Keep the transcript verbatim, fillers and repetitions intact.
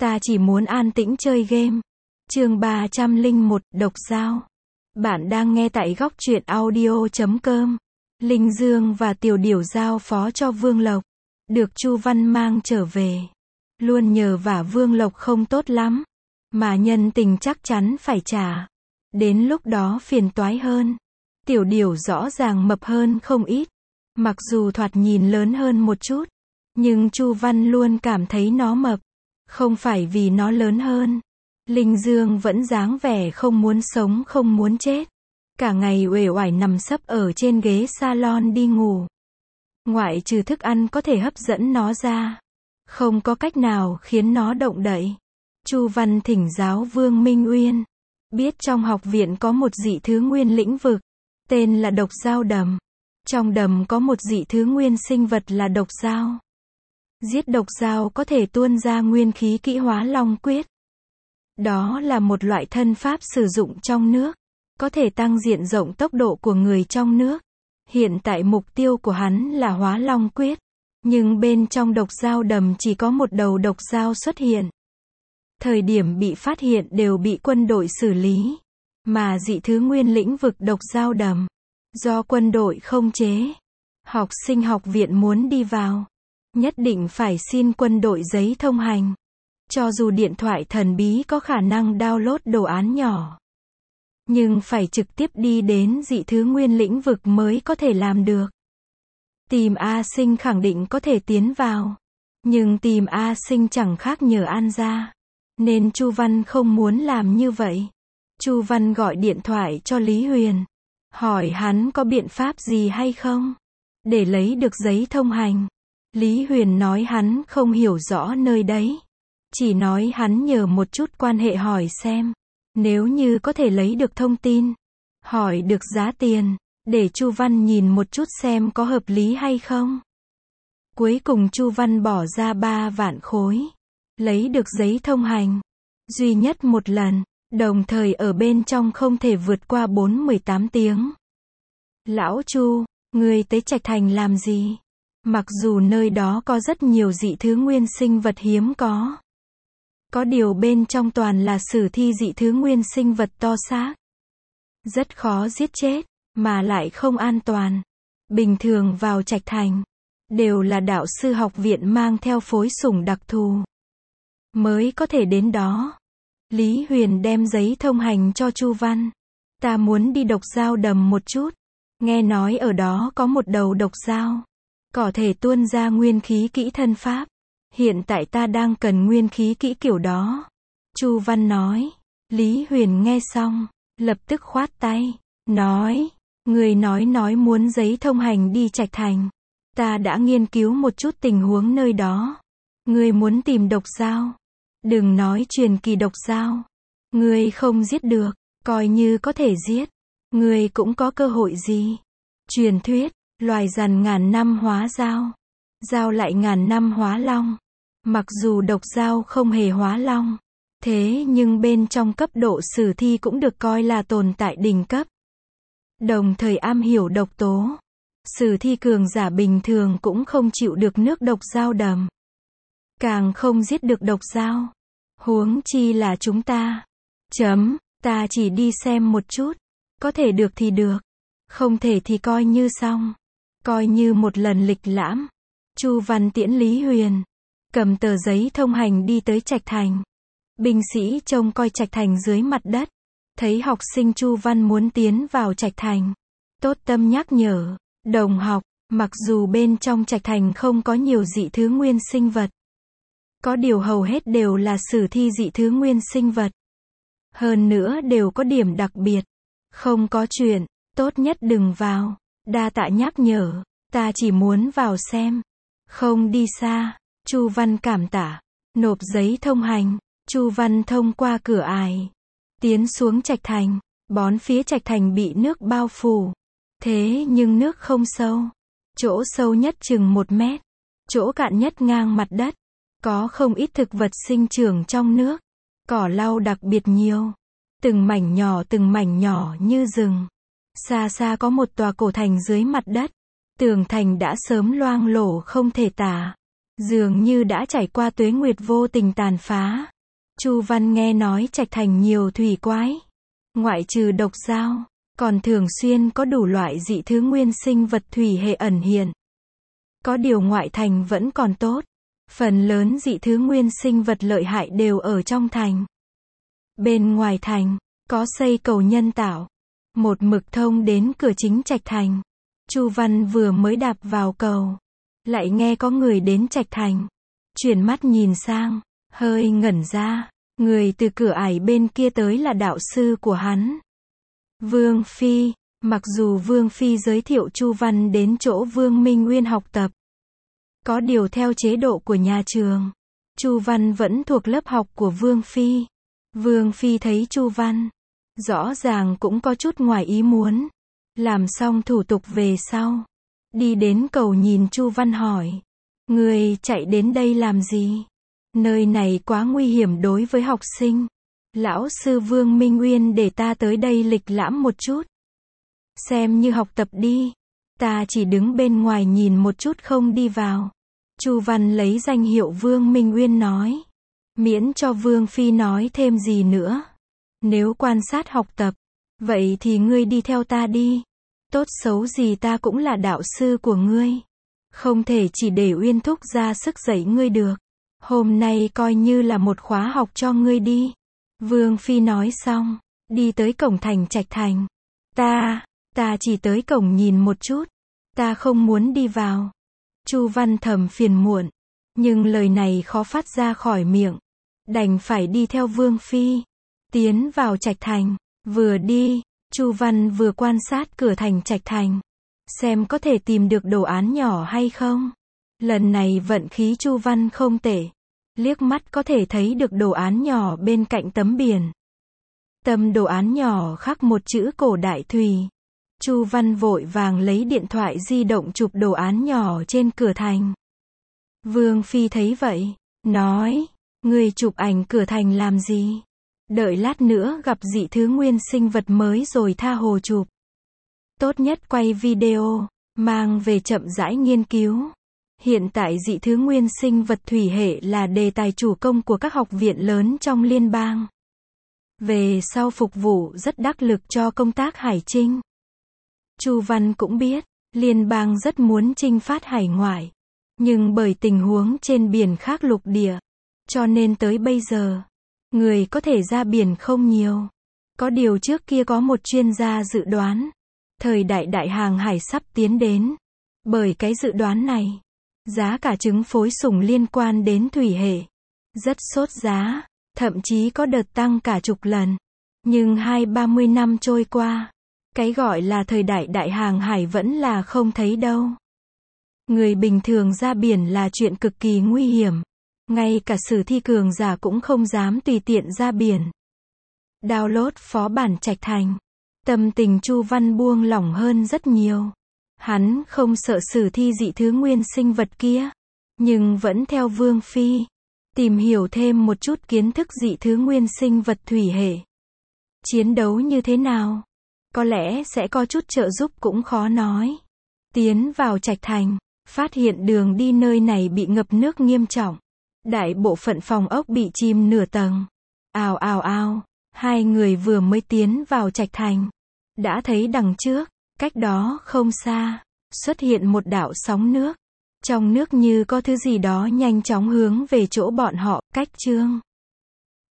Ta chỉ muốn an tĩnh chơi game. Chương ba trăm lẻ một, độc dao. Bạn đang nghe tại góc truyện audio chấm com. Linh Dương và Tiểu Điểu giao phó cho Vương Lộc. Được Chu Văn mang trở về. Luôn nhờ vả Vương Lộc không tốt lắm. Mà nhân tình chắc chắn phải trả. Đến lúc đó phiền toái hơn. Tiểu Điểu rõ ràng mập hơn không ít. Mặc dù thoạt nhìn lớn hơn một chút. Nhưng Chu Văn luôn cảm thấy nó mập. Không phải vì nó lớn hơn. Linh Dương vẫn dáng vẻ không muốn sống không muốn chết. Cả ngày uể oải nằm sấp ở trên ghế salon đi ngủ. Ngoại trừ thức ăn có thể hấp dẫn nó ra. Không có cách nào khiến nó động đậy. Chu Văn thỉnh giáo Vương Minh Uyên. Biết trong học viện có một dị thứ nguyên lĩnh vực. Tên là độc dao đầm. Trong đầm có một dị thứ nguyên sinh vật là độc dao. Giết độc dao có thể tuôn ra nguyên khí kỹ hóa long quyết. Đó là một loại thân pháp sử dụng trong nước. Có thể tăng diện rộng tốc độ của người trong nước. Hiện tại mục tiêu của hắn là hóa long quyết. Nhưng bên trong độc dao đầm chỉ có một đầu độc dao xuất hiện. Thời điểm bị phát hiện đều bị quân đội xử lý. Mà dị thứ nguyên lĩnh vực độc dao đầm. Do quân đội không chế. Học sinh học viện muốn đi vào. Nhất định phải xin quân đội giấy thông hành. Cho dù điện thoại thần bí có khả năng download đồ án nhỏ. Nhưng phải trực tiếp đi đến dị thứ nguyên lĩnh vực mới có thể làm được. Tìm A Sinh khẳng định có thể tiến vào. Nhưng tìm A Sinh chẳng khác nhờ An gia. Nên Chu Văn không muốn làm như vậy. Chu Văn gọi điện thoại cho Lý Huyền. Hỏi hắn có biện pháp gì hay không? Để lấy được giấy thông hành. Lý Huyền nói hắn không hiểu rõ nơi đấy. Chỉ nói hắn nhờ một chút quan hệ hỏi xem. Nếu như có thể lấy được thông tin. Hỏi được giá tiền. Để Chu Văn nhìn một chút xem có hợp lý hay không. Cuối cùng Chu Văn bỏ ra ba vạn khối. Lấy được giấy thông hành. Duy nhất một lần. Đồng thời ở bên trong không thể vượt qua bốn mươi tám tiếng. Lão Chu, ngươi tới Trạch Thành làm gì? Mặc dù nơi đó có rất nhiều dị thứ nguyên sinh vật hiếm có. Có điều bên trong toàn là sử thi dị thứ nguyên sinh vật to xác. Rất khó giết chết, mà lại không an toàn. Bình thường vào Trạch Thành, đều là đạo sư học viện mang theo phối sủng đặc thù. Mới có thể đến đó. Lý Huyền đem giấy thông hành cho Chu Văn. Ta muốn đi độc dao đầm một chút. Nghe nói ở đó có một đầu độc dao. Có thể tuôn ra nguyên khí kỹ thân pháp. Hiện tại ta đang cần nguyên khí kỹ kiểu đó. Chu Văn nói. Lý Huyền nghe xong, lập tức khoát tay. Nói, người nói nói muốn giấy thông hành đi Trạch Thành. Ta đã nghiên cứu một chút tình huống nơi đó. Người muốn tìm độc dao. Đừng nói truyền kỳ độc dao. Người không giết được, coi như có thể giết. Người cũng có cơ hội gì. Truyền thuyết. Loài rắn ngàn năm hóa dao. Dao lại ngàn năm hóa long. Mặc dù độc dao không hề hóa long. Thế nhưng bên trong cấp độ sử thi cũng được coi là tồn tại đỉnh cấp. Đồng thời am hiểu độc tố. Sử thi cường giả bình thường cũng không chịu được nước độc dao đầm. Càng không giết được độc dao. Huống chi là chúng ta. Chấm, ta chỉ đi xem một chút. Có thể được thì được. Không thể thì coi như xong. Coi như một lần lịch lãm. Chu Văn tiễn Lý Huyền. Cầm tờ giấy thông hành đi tới Trạch Thành. Binh sĩ trông coi Trạch Thành dưới mặt đất. Thấy học sinh Chu Văn muốn tiến vào Trạch Thành. Tốt tâm nhắc nhở. Đồng học, mặc dù bên trong Trạch Thành không có nhiều dị thứ nguyên sinh vật. Có điều hầu hết đều là sử thi dị thứ nguyên sinh vật. Hơn nữa đều có điểm đặc biệt. Không có chuyện, tốt nhất đừng vào. Đa tạ nhắc nhở, ta chỉ muốn vào xem. Không đi xa. Chu Văn cảm tạ. Nộp giấy thông hành. Chu Văn thông qua cửa ải. Tiến xuống Trạch Thành. Bón phía Trạch Thành bị nước bao phủ. Thế nhưng nước không sâu. Chỗ sâu nhất chừng một mét. Chỗ cạn nhất ngang mặt đất. Có không ít thực vật sinh trưởng trong nước. Cỏ lau đặc biệt nhiều. Từng mảnh nhỏ từng mảnh nhỏ như rừng. Xa xa có một tòa cổ thành dưới mặt đất. Tường thành đã sớm loang lổ không thể tả. Dường như đã trải qua tuế nguyệt vô tình tàn phá. Chu Văn nghe nói Trạch Thành nhiều thủy quái. Ngoại trừ độc dao, còn thường xuyên có đủ loại dị thứ nguyên sinh vật thủy hệ ẩn hiện. Có điều ngoại thành vẫn còn tốt. Phần lớn dị thứ nguyên sinh vật lợi hại đều ở trong thành. Bên ngoài thành, có xây cầu nhân tạo. Một mực thông đến cửa chính Trạch Thành. Chu Văn vừa mới đạp vào cầu. Lại nghe có người đến Trạch Thành. Chuyển mắt nhìn sang, hơi ngẩn ra. Người từ cửa ải bên kia tới là đạo sư của hắn. Vương Phi. Mặc dù Vương Phi giới thiệu Chu Văn đến chỗ Vương Minh Nguyên học tập. Có điều theo chế độ của nhà trường, Chu Văn vẫn thuộc lớp học của Vương Phi. Vương Phi thấy Chu Văn, rõ ràng cũng có chút ngoài ý muốn. Làm xong thủ tục về sau, đi đến cầu nhìn Chu Văn hỏi. Người chạy đến đây làm gì? Nơi này quá nguy hiểm đối với học sinh. Lão sư Vương Minh Nguyên để ta tới đây lịch lãm một chút. Xem như học tập đi. Ta chỉ đứng bên ngoài nhìn một chút không đi vào. Chu Văn lấy danh hiệu Vương Minh Nguyên nói. Miễn cho Vương Phi nói thêm gì nữa. Nếu quan sát học tập, vậy thì ngươi đi theo ta đi. Tốt xấu gì ta cũng là đạo sư của ngươi. Không thể chỉ để Uyên Thúc ra sức dạy ngươi được. Hôm nay coi như là một khóa học cho ngươi đi. Vương Phi nói xong, đi tới cổng thành Trạch Thành. Ta, ta chỉ tới cổng nhìn một chút. Ta không muốn đi vào. Chu Văn thầm phiền muộn. Nhưng lời này khó phát ra khỏi miệng. Đành phải đi theo Vương Phi. Tiến vào Trạch Thành. Vừa đi, Chu Văn vừa quan sát cửa thành Trạch Thành. Xem có thể tìm được đồ án nhỏ hay không. Lần này vận khí Chu Văn không tệ. Liếc mắt có thể thấy được đồ án nhỏ bên cạnh tấm biển. Tấm đồ án nhỏ khắc một chữ cổ đại thùy. Chu Văn vội vàng lấy điện thoại di động chụp đồ án nhỏ trên cửa thành. Vương Phi thấy vậy, nói, người chụp ảnh cửa thành làm gì? Đợi lát nữa gặp dị thứ nguyên sinh vật mới rồi tha hồ chụp. Tốt nhất quay video, mang về chậm rãi nghiên cứu. Hiện tại dị thứ nguyên sinh vật thủy hệ là đề tài chủ công của các học viện lớn trong liên bang. Về sau phục vụ rất đắc lực cho công tác hải chinh. Chu Văn cũng biết, liên bang rất muốn chinh phát hải ngoại. Nhưng bởi tình huống trên biển khác lục địa, cho nên tới bây giờ, người có thể ra biển không nhiều. Có điều trước kia có một chuyên gia dự đoán, thời đại đại hàng hải sắp tiến đến. Bởi cái dự đoán này, giá cả trứng phối sủng liên quan đến thủy hệ rất sốt giá, thậm chí có đợt tăng cả chục lần. Nhưng hai ba mươi năm trôi qua, cái gọi là thời đại đại hàng hải vẫn là không thấy đâu. Người bình thường ra biển là chuyện cực kỳ nguy hiểm. Ngay cả sử thi cường giả cũng không dám tùy tiện ra biển. Download phó bản Trạch Thành. Tâm tình Chu Văn buông lỏng hơn rất nhiều. Hắn không sợ sử thi dị thứ nguyên sinh vật kia. Nhưng vẫn theo Vương Phi. Tìm hiểu thêm một chút kiến thức dị thứ nguyên sinh vật thủy hệ. Chiến đấu như thế nào? Có lẽ sẽ có chút trợ giúp cũng khó nói. Tiến vào Trạch Thành, phát hiện đường đi nơi này bị ngập nước nghiêm trọng. Đại bộ phận phòng ốc bị chìm nửa tầng. Ào ào ào, hai người vừa mới tiến vào Trạch Thành. Đã thấy đằng trước, cách đó không xa, xuất hiện một đạo sóng nước. Trong nước như có thứ gì đó nhanh chóng hướng về chỗ bọn họ, cách chương.